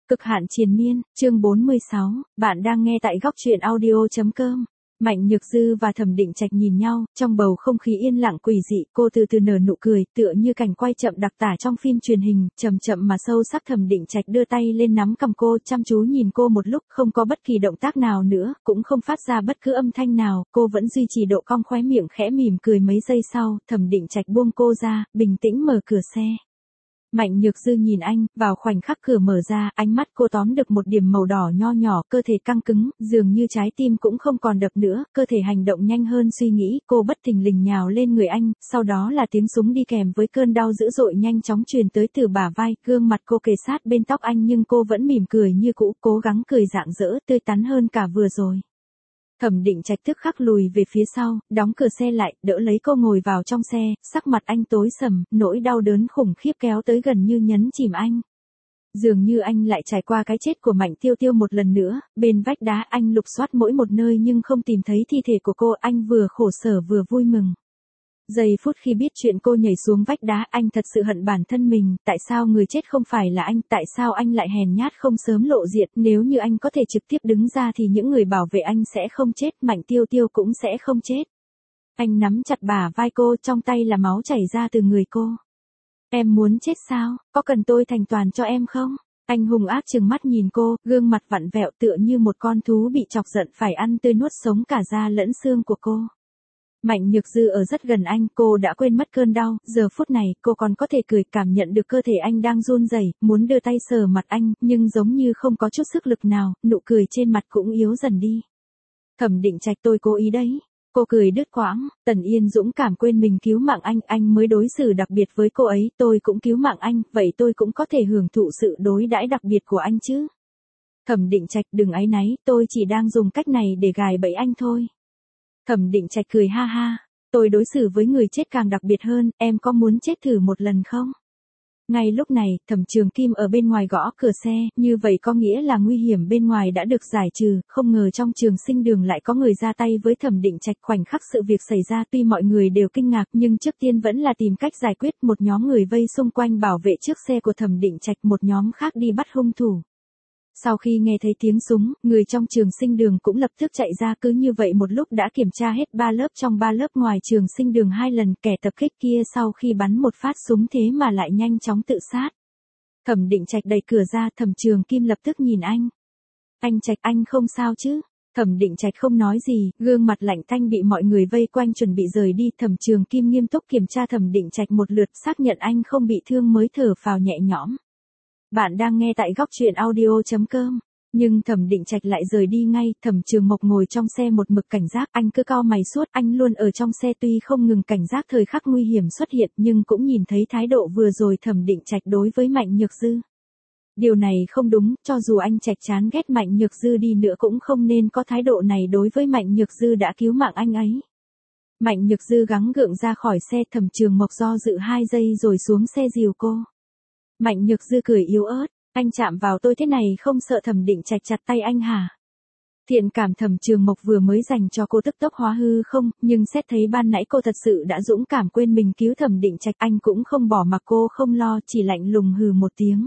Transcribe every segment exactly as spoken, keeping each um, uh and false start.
Cực hạn triền miên, chương bốn mươi sáu, bạn đang nghe tại góc truyện audio chấm com. Mạnh Nhược Dư và Thẩm Định Trạch nhìn nhau, trong bầu không khí yên lặng quỷ dị, cô từ từ nở nụ cười, tựa như cảnh quay chậm đặc tả trong phim truyền hình, chậm chậm mà sâu sắc. Thẩm Định Trạch đưa tay lên nắm cầm cô, chăm chú nhìn cô một lúc, không có bất kỳ động tác nào nữa, cũng không phát ra bất cứ âm thanh nào, cô vẫn duy trì độ cong khóe miệng khẽ mỉm cười. Mấy giây sau, Thẩm Định Trạch buông cô ra, bình tĩnh mở cửa xe. Mạnh Nhược Dư nhìn anh, vào khoảnh khắc cửa mở ra, ánh mắt cô tóm được một điểm màu đỏ nho nhỏ, cơ thể căng cứng, dường như trái tim cũng không còn đập nữa, cơ thể hành động nhanh hơn suy nghĩ, cô bất thình lình nhào lên người anh, sau đó là tiếng súng đi kèm với cơn đau dữ dội nhanh chóng truyền tới từ bả vai, gương mặt cô kề sát bên tóc anh nhưng cô vẫn mỉm cười như cũ, cố gắng cười rạng rỡ, tươi tắn hơn cả vừa rồi. Thẩm Định Trạch tức khắc lùi về phía sau, đóng cửa xe lại, đỡ lấy cô ngồi vào trong xe, sắc mặt anh tối sầm, nỗi đau đớn khủng khiếp kéo tới gần như nhấn chìm anh. Dường như anh lại trải qua cái chết của Mạnh Tiêu Tiêu một lần nữa, bên vách đá anh lục soát mỗi một nơi nhưng không tìm thấy thi thể của cô, anh vừa khổ sở vừa vui mừng. Giây phút khi biết chuyện cô nhảy xuống vách đá, anh thật sự hận bản thân mình, tại sao người chết không phải là anh, tại sao anh lại hèn nhát không sớm lộ diện, nếu như anh có thể trực tiếp đứng ra thì những người bảo vệ anh sẽ không chết, Mạnh Tiêu Tiêu cũng sẽ không chết. Anh nắm chặt bả vai cô, trong tay là máu chảy ra từ người cô. Em muốn chết sao, có cần tôi thành toàn cho em không? Anh hung ác trừng mắt nhìn cô, gương mặt vặn vẹo tựa như một con thú bị chọc giận phải ăn tươi nuốt sống cả da lẫn xương của cô. Mạnh Nhược Dư ở rất gần anh, cô đã quên mất cơn đau, giờ phút này cô còn có thể cười, cảm nhận được cơ thể anh đang run rẩy, muốn đưa tay sờ mặt anh, nhưng giống như không có chút sức lực nào, nụ cười trên mặt cũng yếu dần đi. Thẩm Định Trạch, tôi cố ý đấy. Cô cười đứt quãng, Tần Yên dũng cảm quên mình cứu mạng anh, anh mới đối xử đặc biệt với cô ấy, tôi cũng cứu mạng anh, vậy tôi cũng có thể hưởng thụ sự đối đãi đặc biệt của anh chứ. Thẩm Định Trạch, đừng áy náy, tôi chỉ đang dùng cách này để gài bẫy anh thôi. Thẩm Định Trạch cười ha ha, tôi đối xử với người chết càng đặc biệt hơn, em có muốn chết thử một lần không? Ngay lúc này, Thẩm Trường Kim ở bên ngoài gõ cửa xe, như vậy có nghĩa là nguy hiểm bên ngoài đã được giải trừ, không ngờ trong Trường Sinh Đường lại có người ra tay với Thẩm Định Trạch. Khoảnh khắc sự việc xảy ra, tuy mọi người đều kinh ngạc nhưng trước tiên vẫn là tìm cách giải quyết, một nhóm người vây xung quanh bảo vệ trước xe của Thẩm Định Trạch, một nhóm khác đi bắt hung thủ. Sau khi nghe thấy tiếng súng, người trong Trường Sinh Đường cũng lập tức chạy ra, cứ như vậy một lúc đã kiểm tra hết ba lớp trong ba lớp ngoài Trường Sinh Đường hai lần, kẻ tập kích kia sau khi bắn một phát súng thế mà lại nhanh chóng tự sát. Thẩm Định Trạch đẩy cửa ra, Thẩm Trường Kim lập tức nhìn anh. Anh Trạch, anh không sao chứ? Thẩm Định Trạch không nói gì, gương mặt lạnh tanh bị mọi người vây quanh chuẩn bị rời đi, Thẩm Trường Kim nghiêm túc kiểm tra Thẩm Định Trạch một lượt, xác nhận anh không bị thương mới thở phào nhẹ nhõm. Bạn đang nghe tại góc truyện audio chấm com. Nhưng Thẩm Định Trạch lại rời đi ngay, Thẩm Trường Mộc ngồi trong xe một mực cảnh giác, anh cứ cau mày suốt, anh luôn ở trong xe tuy không ngừng cảnh giác thời khắc nguy hiểm xuất hiện nhưng cũng nhìn thấy thái độ vừa rồi Thẩm Định Trạch đối với Mạnh Nhược Dư. Điều này không đúng, cho dù anh Trạch chán ghét Mạnh Nhược Dư đi nữa cũng không nên có thái độ này đối với Mạnh Nhược Dư đã cứu mạng anh ấy. Mạnh Nhược Dư gắng gượng ra khỏi xe, Thẩm Trường Mộc do dự hai giây rồi xuống xe dìu cô. Mạnh Nhược Dư cười yếu ớt, anh chạm vào tôi thế này không sợ Thẩm Định Trạch chặt tay anh hả? Thiện cảm Thẩm Trường Mộc vừa mới dành cho cô tức tốc hóa hư không, nhưng xét thấy ban nãy cô thật sự đã dũng cảm quên mình cứu Thẩm Định Trạch, anh cũng không bỏ mặc cô không lo, chỉ lạnh lùng hừ một tiếng.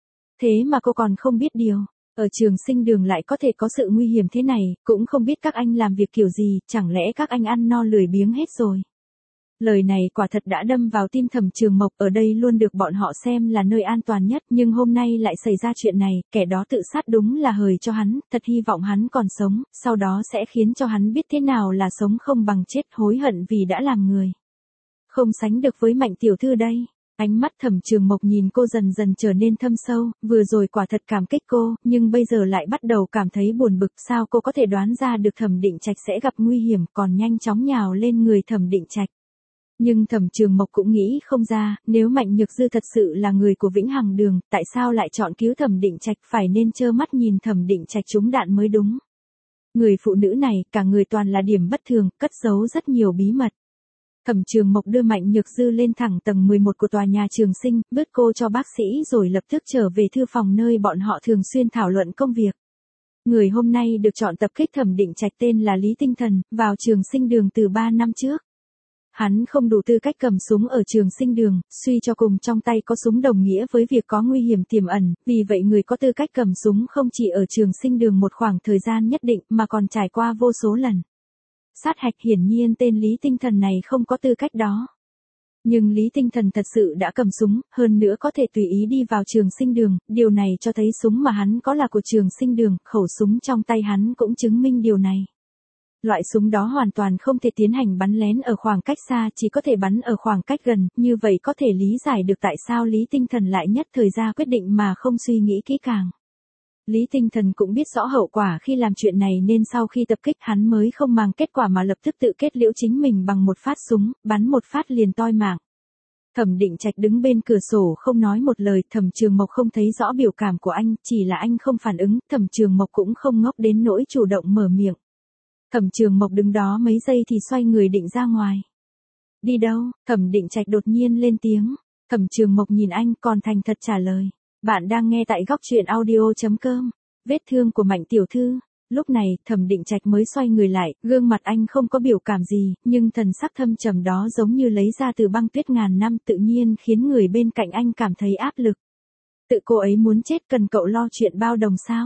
Thế mà cô còn không biết điều, ở Trường Sinh Đường lại có thể có sự nguy hiểm thế này, cũng không biết các anh làm việc kiểu gì, chẳng lẽ các anh ăn no lười biếng hết rồi? Lời này quả thật đã đâm vào tim Thẩm Trường Mộc, ở đây luôn được bọn họ xem là nơi an toàn nhất, nhưng hôm nay lại xảy ra chuyện này, kẻ đó tự sát đúng là hời cho hắn, thật hy vọng hắn còn sống, sau đó sẽ khiến cho hắn biết thế nào là sống không bằng chết, hối hận vì đã làm người. Không sánh được với Mạnh tiểu thư đây. Ánh mắt Thẩm Trường Mộc nhìn cô dần dần trở nên thâm sâu, vừa rồi quả thật cảm kích cô, nhưng bây giờ lại bắt đầu cảm thấy buồn bực, sao cô có thể đoán ra được Thẩm Định Trạch sẽ gặp nguy hiểm, còn nhanh chóng nhào lên người Thẩm Định Trạch. Nhưng Thẩm Trường Mộc cũng nghĩ không ra, nếu Mạnh Nhược Dư thật sự là người của Vĩnh Hằng Đường, tại sao lại chọn cứu Thẩm Định Trạch, phải nên trơ mắt nhìn Thẩm Định Trạch trúng đạn mới đúng. Người phụ nữ này, cả người toàn là điểm bất thường, cất giấu rất nhiều bí mật. Thẩm Trường Mộc đưa Mạnh Nhược Dư lên thẳng tầng mười một của tòa nhà Trường Sinh, bứt cô cho bác sĩ rồi lập tức trở về thư phòng nơi bọn họ thường xuyên thảo luận công việc. Người hôm nay được chọn tập kích Thẩm Định Trạch tên là Lý Tinh Thần, vào Trường Sinh Đường từ ba năm trước. Hắn không đủ tư cách cầm súng ở trường sinh đường, suy cho cùng trong tay có súng đồng nghĩa với việc có nguy hiểm tiềm ẩn, vì vậy người có tư cách cầm súng không chỉ ở trường sinh đường một khoảng thời gian nhất định mà còn trải qua vô số lần. Sát hạch hiển nhiên tên Lý Tinh Thần này không có tư cách đó. Nhưng Lý Tinh Thần thật sự đã cầm súng, hơn nữa có thể tùy ý đi vào trường sinh đường, điều này cho thấy súng mà hắn có là của trường sinh đường, khẩu súng trong tay hắn cũng chứng minh điều này. Loại súng đó hoàn toàn không thể tiến hành bắn lén ở khoảng cách xa, chỉ có thể bắn ở khoảng cách gần, như vậy có thể lý giải được tại sao Lý Tinh Thần lại nhất thời ra quyết định mà không suy nghĩ kỹ càng. Lý Tinh Thần cũng biết rõ hậu quả khi làm chuyện này nên sau khi tập kích hắn mới không mang kết quả mà lập tức tự kết liễu chính mình bằng một phát súng, bắn một phát liền toi mạng. Thẩm Định Trạch đứng bên cửa sổ không nói một lời, Thẩm Trường Mộc không thấy rõ biểu cảm của anh, chỉ là anh không phản ứng, Thẩm Trường Mộc cũng không ngốc đến nỗi chủ động mở miệng. Thẩm Trường Mộc đứng đó mấy giây thì xoay người định ra ngoài. Đi đâu? Thẩm Định Trạch đột nhiên lên tiếng. Thẩm Trường Mộc nhìn anh còn thành thật trả lời. Bạn đang nghe tại góc truyện audio chấm com. Vết thương của Mạnh tiểu thư. Lúc này, Thẩm Định Trạch mới xoay người lại, gương mặt anh không có biểu cảm gì, nhưng thần sắc thâm trầm đó giống như lấy ra từ băng tuyết ngàn năm, tự nhiên khiến người bên cạnh anh cảm thấy áp lực. Tự cô ấy muốn chết cần cậu lo chuyện bao đồng sao?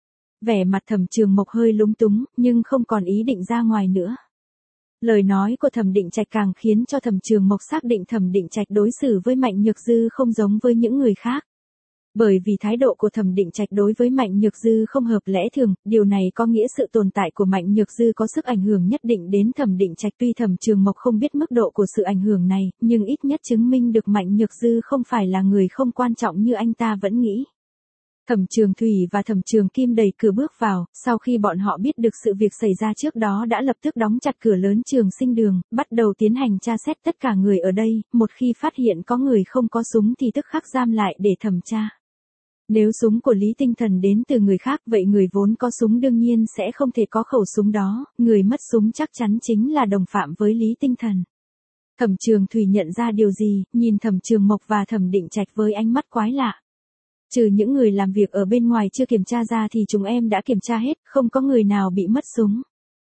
Vẻ mặt Thẩm Trường Mộc hơi lúng túng, nhưng không còn ý định ra ngoài nữa. Lời nói của Thẩm Định Trạch càng khiến cho Thẩm Trường Mộc xác định Thẩm Định Trạch đối xử với Mạnh Nhược Dư không giống với những người khác. Bởi vì thái độ của Thẩm Định Trạch đối với Mạnh Nhược Dư không hợp lẽ thường, điều này có nghĩa sự tồn tại của Mạnh Nhược Dư có sức ảnh hưởng nhất định đến Thẩm Định Trạch. Tuy Thẩm Trường Mộc không biết mức độ của sự ảnh hưởng này, nhưng ít nhất chứng minh được Mạnh Nhược Dư không phải là người không quan trọng như anh ta vẫn nghĩ. Thẩm Trường Thủy và Thẩm Trường Kim đẩy cửa bước vào, sau khi bọn họ biết được sự việc xảy ra trước đó đã lập tức đóng chặt cửa lớn trường sinh đường, bắt đầu tiến hành tra xét tất cả người ở đây, một khi phát hiện có người không có súng thì tức khắc giam lại để thẩm tra. Nếu súng của Lý Tinh Thần đến từ người khác vậy người vốn có súng đương nhiên sẽ không thể có khẩu súng đó, người mất súng chắc chắn chính là đồng phạm với Lý Tinh Thần. Thẩm Trường Thủy nhận ra điều gì, nhìn Thẩm Trường Mộc và Thẩm Định Trạch với ánh mắt quái lạ. Trừ những người làm việc ở bên ngoài chưa kiểm tra ra thì chúng em đã kiểm tra hết, không có người nào bị mất súng.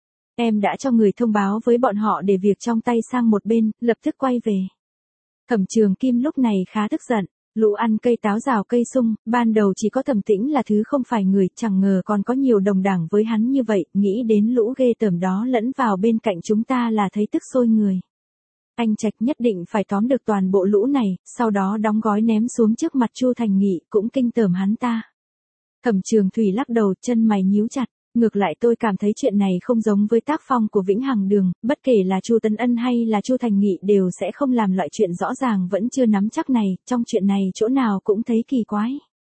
Em đã cho người thông báo với bọn họ để việc trong tay sang một bên, lập tức quay về. Thẩm Trường Kim lúc này khá tức giận. Lũ ăn cây táo rào cây sung, ban đầu chỉ có Thẩm Tĩnh là thứ không phải người, chẳng ngờ còn có nhiều đồng đảng với hắn như vậy, nghĩ đến lũ ghê tởm đó lẫn vào bên cạnh chúng ta là thấy tức sôi người. Anh Trạch nhất định phải tóm được toàn bộ lũ này, sau đó đóng gói ném xuống trước mặt Chu Thành Nghị, cũng kinh tởm hắn ta. Thẩm Trường Thủy lắc đầu, chân mày nhíu chặt. Ngược lại tôi cảm thấy chuyện này không giống với tác phong của Vĩnh Hằng Đường, bất kể là Chu Tấn Ân hay là Chu Thành Nghị đều sẽ không làm loại chuyện rõ ràng vẫn chưa nắm chắc này, trong chuyện này chỗ nào cũng thấy kỳ quái.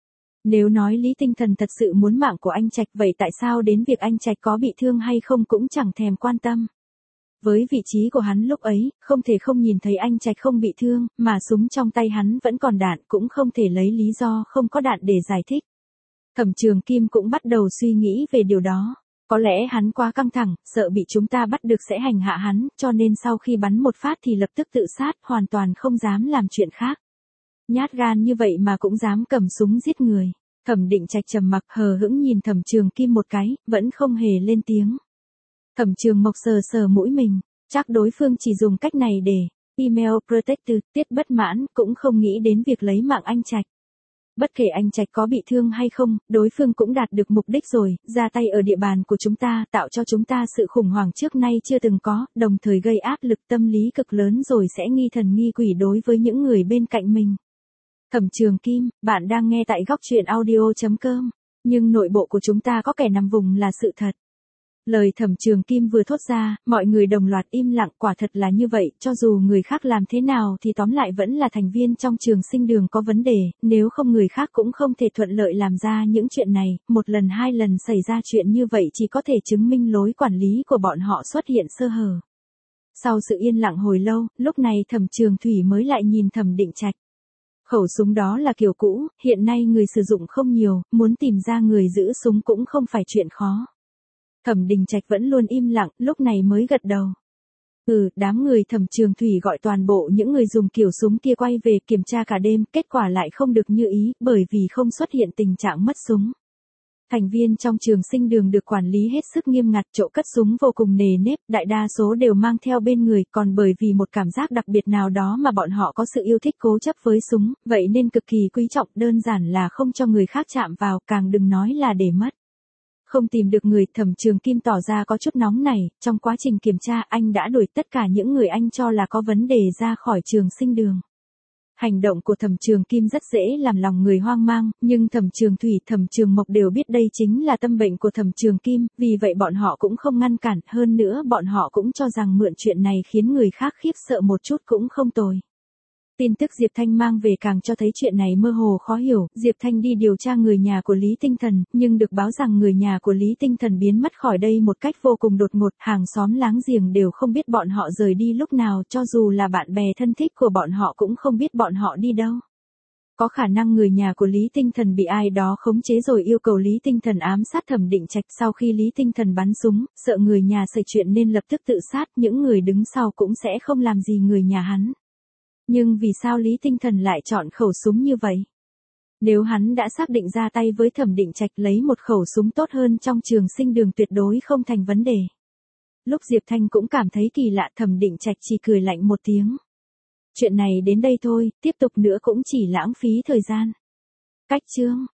Nếu nói Lý Tinh Thần thật sự muốn mạng của anh Trạch vậy tại sao đến việc anh Trạch có bị thương hay không cũng chẳng thèm quan tâm. Với vị trí của hắn lúc ấy, không thể không nhìn thấy anh Trạch không bị thương, mà súng trong tay hắn vẫn còn đạn cũng không thể lấy lý do không có đạn để giải thích. Thẩm Trường Kim cũng bắt đầu suy nghĩ về điều đó. Có lẽ hắn quá căng thẳng, sợ bị chúng ta bắt được sẽ hành hạ hắn, cho nên sau khi bắn một phát thì lập tức tự sát, hoàn toàn không dám làm chuyện khác. Nhát gan như vậy mà cũng dám cầm súng giết người. Thẩm Định Trạch trầm mặc hờ hững nhìn Thẩm Trường Kim một cái, vẫn không hề lên tiếng. Thẩm Trường Mộc sờ sờ mũi mình, chắc đối phương chỉ dùng cách này để email protector, Tiết bất mãn, cũng không nghĩ đến việc lấy mạng anh Trạch. Bất kể anh Trạch có bị thương hay không, đối phương cũng đạt được mục đích rồi, ra tay ở địa bàn của chúng ta, tạo cho chúng ta sự khủng hoảng trước nay chưa từng có, đồng thời gây áp lực tâm lý cực lớn rồi sẽ nghi thần nghi quỷ đối với những người bên cạnh mình. Thẩm Trường Kim, bạn đang nghe tại góc truyện audio chấm com, nhưng nội bộ của chúng ta có kẻ nằm vùng là sự thật. Lời Thẩm Trường Kim vừa thốt ra, mọi người đồng loạt im lặng, quả thật là như vậy, cho dù người khác làm thế nào thì tóm lại vẫn là thành viên trong trường sinh đường có vấn đề, nếu không người khác cũng không thể thuận lợi làm ra những chuyện này, một lần hai lần xảy ra chuyện như vậy chỉ có thể chứng minh lối quản lý của bọn họ xuất hiện sơ hở. Sau sự yên lặng hồi lâu, lúc này Thẩm Trường Thủy mới lại nhìn Thẩm Định Trạch. Khẩu súng đó là kiểu cũ, hiện nay người sử dụng không nhiều, muốn tìm ra người giữ súng cũng không phải chuyện khó. Thẩm Định Trạch vẫn luôn im lặng, lúc này mới gật đầu. Ừ, đám người Thẩm Trường Thủy gọi toàn bộ những người dùng kiểu súng kia quay về kiểm tra cả đêm, kết quả lại không được như ý, bởi vì không xuất hiện tình trạng mất súng. Thành viên trong trường sinh đường được quản lý hết sức nghiêm ngặt, chỗ cất súng vô cùng nề nếp, đại đa số đều mang theo bên người, còn bởi vì một cảm giác đặc biệt nào đó mà bọn họ có sự yêu thích cố chấp với súng, vậy nên cực kỳ quý trọng, đơn giản là không cho người khác chạm vào, càng đừng nói là để mất. Không tìm được người, Thẩm Trường Kim tỏ ra có chút nóng nảy, trong quá trình kiểm tra anh đã đuổi tất cả những người anh cho là có vấn đề ra khỏi trường sinh đường. Hành động của Thẩm Trường Kim rất dễ làm lòng người hoang mang, nhưng Thẩm Trường Thủy, Thẩm Trường Mộc đều biết đây chính là tâm bệnh của Thẩm Trường Kim, vì vậy bọn họ cũng không ngăn cản, hơn nữa bọn họ cũng cho rằng mượn chuyện này khiến người khác khiếp sợ một chút cũng không tồi. Tin tức Diệp Thanh mang về càng cho thấy chuyện này mơ hồ khó hiểu, Diệp Thanh đi điều tra người nhà của Lý Tinh Thần, nhưng được báo rằng người nhà của Lý Tinh Thần biến mất khỏi đây một cách vô cùng đột ngột, hàng xóm láng giềng đều không biết bọn họ rời đi lúc nào, cho dù là bạn bè thân thích của bọn họ cũng không biết bọn họ đi đâu. Có khả năng người nhà của Lý Tinh Thần bị ai đó khống chế rồi yêu cầu Lý Tinh Thần ám sát Thẩm Định Trạch, sau khi Lý Tinh Thần bắn súng, sợ người nhà xảy chuyện nên lập tức tự sát, những người đứng sau cũng sẽ không làm gì người nhà hắn. Nhưng vì sao Lý Tinh Thần lại chọn khẩu súng như vậy? Nếu hắn đã xác định ra tay với Thẩm Định Trạch, lấy một khẩu súng tốt hơn trong trường sinh đường tuyệt đối không thành vấn đề. Lúc Diệp Thanh cũng cảm thấy kỳ lạ, Thẩm Định Trạch chỉ cười lạnh một tiếng. Chuyện này đến đây thôi, tiếp tục nữa cũng chỉ lãng phí thời gian. Cách chương